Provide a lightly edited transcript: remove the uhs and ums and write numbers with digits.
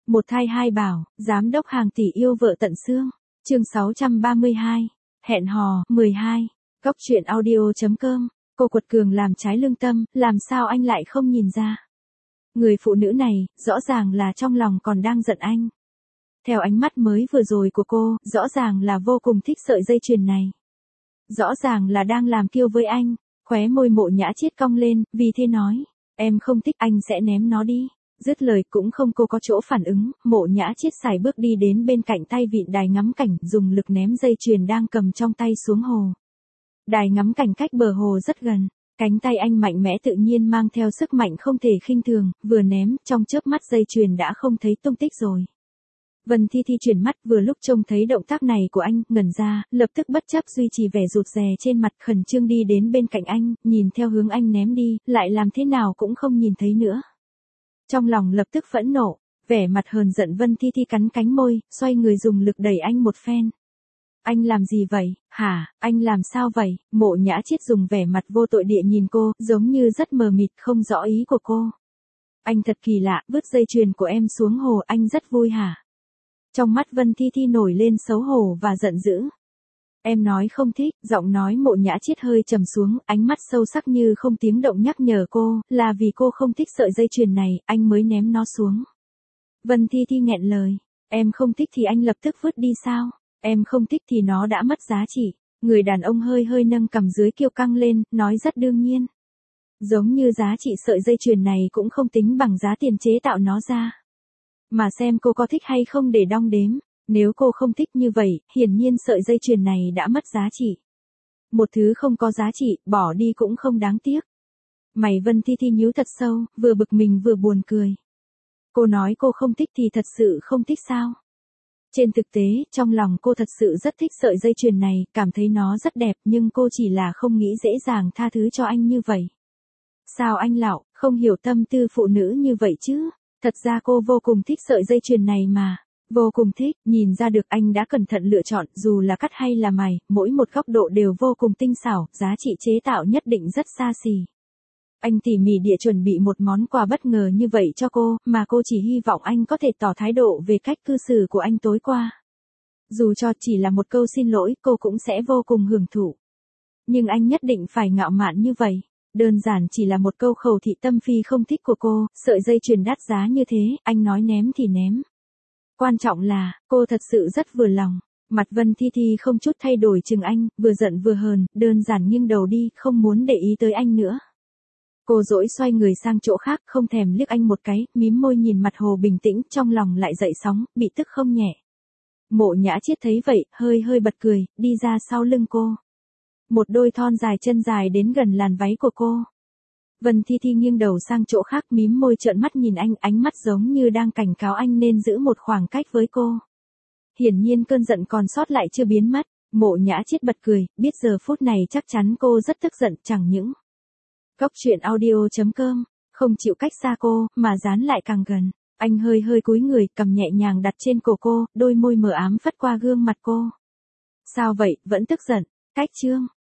Một thai hai bảo, giám đốc hàng tỷ yêu vợ tận xương. Chương 632. Hẹn hò 12. Góc truyện audio.com. Cô quật cường làm trái lương tâm, làm sao anh lại không nhìn ra? Người phụ nữ này, rõ ràng là trong lòng còn đang giận anh. Theo ánh mắt mới vừa rồi của cô, rõ ràng là vô cùng thích sợi dây chuyền này. Rõ ràng là đang làm kiêu với anh. Khóe môi Mộ Nhã Chiết cong lên, vì thế nói, em không thích anh sẽ ném nó đi. Dứt lời cũng không cô có chỗ phản ứng, Mộ Nhã Chiết sải bước đi đến bên cạnh tay vịn đài ngắm cảnh, dùng lực ném dây chuyền đang cầm trong tay xuống hồ. Đài ngắm cảnh cách bờ hồ rất gần, cánh tay anh mạnh mẽ tự nhiên mang theo sức mạnh không thể khinh thường, vừa ném, trong chớp mắt dây chuyền đã không thấy tung tích rồi. Vân Thi Thi chuyển mắt vừa lúc trông thấy động tác này của anh, ngẩn ra, lập tức bất chấp duy trì vẻ rụt rè trên mặt, khẩn trương đi đến bên cạnh anh, nhìn theo hướng anh ném đi, lại làm thế nào cũng không nhìn thấy nữa. Trong lòng lập tức phẫn nộ, vẻ mặt hờn giận Vân Thi Thi cắn cánh môi, xoay người dùng lực đẩy anh một phen. Anh làm gì vậy, hả, anh làm sao vậy? Mộ Nhã Chiết dùng vẻ mặt vô tội địa nhìn cô, giống như rất mờ mịt không rõ ý của cô. Anh thật kỳ lạ, vứt dây chuyền của em xuống hồ, anh rất vui hả? Trong mắt Vân Thi Thi nổi lên xấu hổ và giận dữ. Em nói không thích, giọng nói Mộ Nhã Chiết hơi trầm xuống, ánh mắt sâu sắc như không tiếng động nhắc nhở cô, là vì cô không thích sợi dây chuyền này, anh mới ném nó xuống. Vân Thi Thi nghẹn lời, em không thích thì anh lập tức vứt đi sao? Em không thích thì nó đã mất giá trị. Người đàn ông hơi hơi nâng cằm dưới kiêu căng lên, nói rất đương nhiên. Giống như giá trị sợi dây chuyền này cũng không tính bằng giá tiền chế tạo nó ra. Mà xem cô có thích hay không để đong đếm. Nếu cô không thích như vậy, hiển nhiên sợi dây chuyền này đã mất giá trị. Một thứ không có giá trị, bỏ đi cũng không đáng tiếc. Mày Vân Thi Thi nhíu thật sâu, vừa bực mình vừa buồn cười. Cô nói cô không thích thì thật sự không thích sao? Trên thực tế, trong lòng cô thật sự rất thích sợi dây chuyền này, cảm thấy nó rất đẹp, nhưng cô chỉ là không nghĩ dễ dàng tha thứ cho anh như vậy. Sao anh lão, không hiểu tâm tư phụ nữ như vậy chứ? Thật ra cô vô cùng thích sợi dây chuyền này mà. Vô cùng thích, nhìn ra được anh đã cẩn thận lựa chọn, dù là cắt hay là mài, mỗi một góc độ đều vô cùng tinh xảo, giá trị chế tạo nhất định rất xa xỉ. Anh tỉ mỉ địa chuẩn bị một món quà bất ngờ như vậy cho cô, mà cô chỉ hy vọng anh có thể tỏ thái độ về cách cư xử của anh tối qua. Dù cho chỉ là một câu xin lỗi, cô cũng sẽ vô cùng hưởng thụ. Nhưng anh nhất định phải ngạo mạn như vậy. Đơn giản chỉ là một câu khẩu thị tâm phi không thích của cô, sợi dây chuyền đắt giá như thế, anh nói ném thì ném. Quan trọng là, cô thật sự rất vừa lòng. Mặt Vân Thi Thi không chút thay đổi chừng anh, vừa giận vừa hờn, đơn giản nghiêng đầu đi, không muốn để ý tới anh nữa. Cô dỗi xoay người sang chỗ khác, không thèm liếc anh một cái, mím môi nhìn mặt hồ bình tĩnh, trong lòng lại dậy sóng, bị tức không nhẹ. Mộ Nhã Chiết thấy vậy, hơi hơi bật cười, đi ra sau lưng cô. Một đôi thon dài chân dài đến gần làn váy của cô. Vân Thi Thi nghiêng đầu sang chỗ khác, mím môi trợn mắt nhìn anh, ánh mắt giống như đang cảnh cáo anh nên giữ một khoảng cách với cô. Hiển nhiên cơn giận còn sót lại chưa biến mất. Mộ Nhã Chiết bật cười, biết giờ phút này chắc chắn cô rất tức giận, chẳng những Góc truyện audio.com, không chịu cách xa cô, mà dán lại càng gần. Anh hơi hơi cúi người, cầm nhẹ nhàng đặt trên cổ cô, đôi môi mờ ám phất qua gương mặt cô. Sao vậy, vẫn tức giận? Cách chương.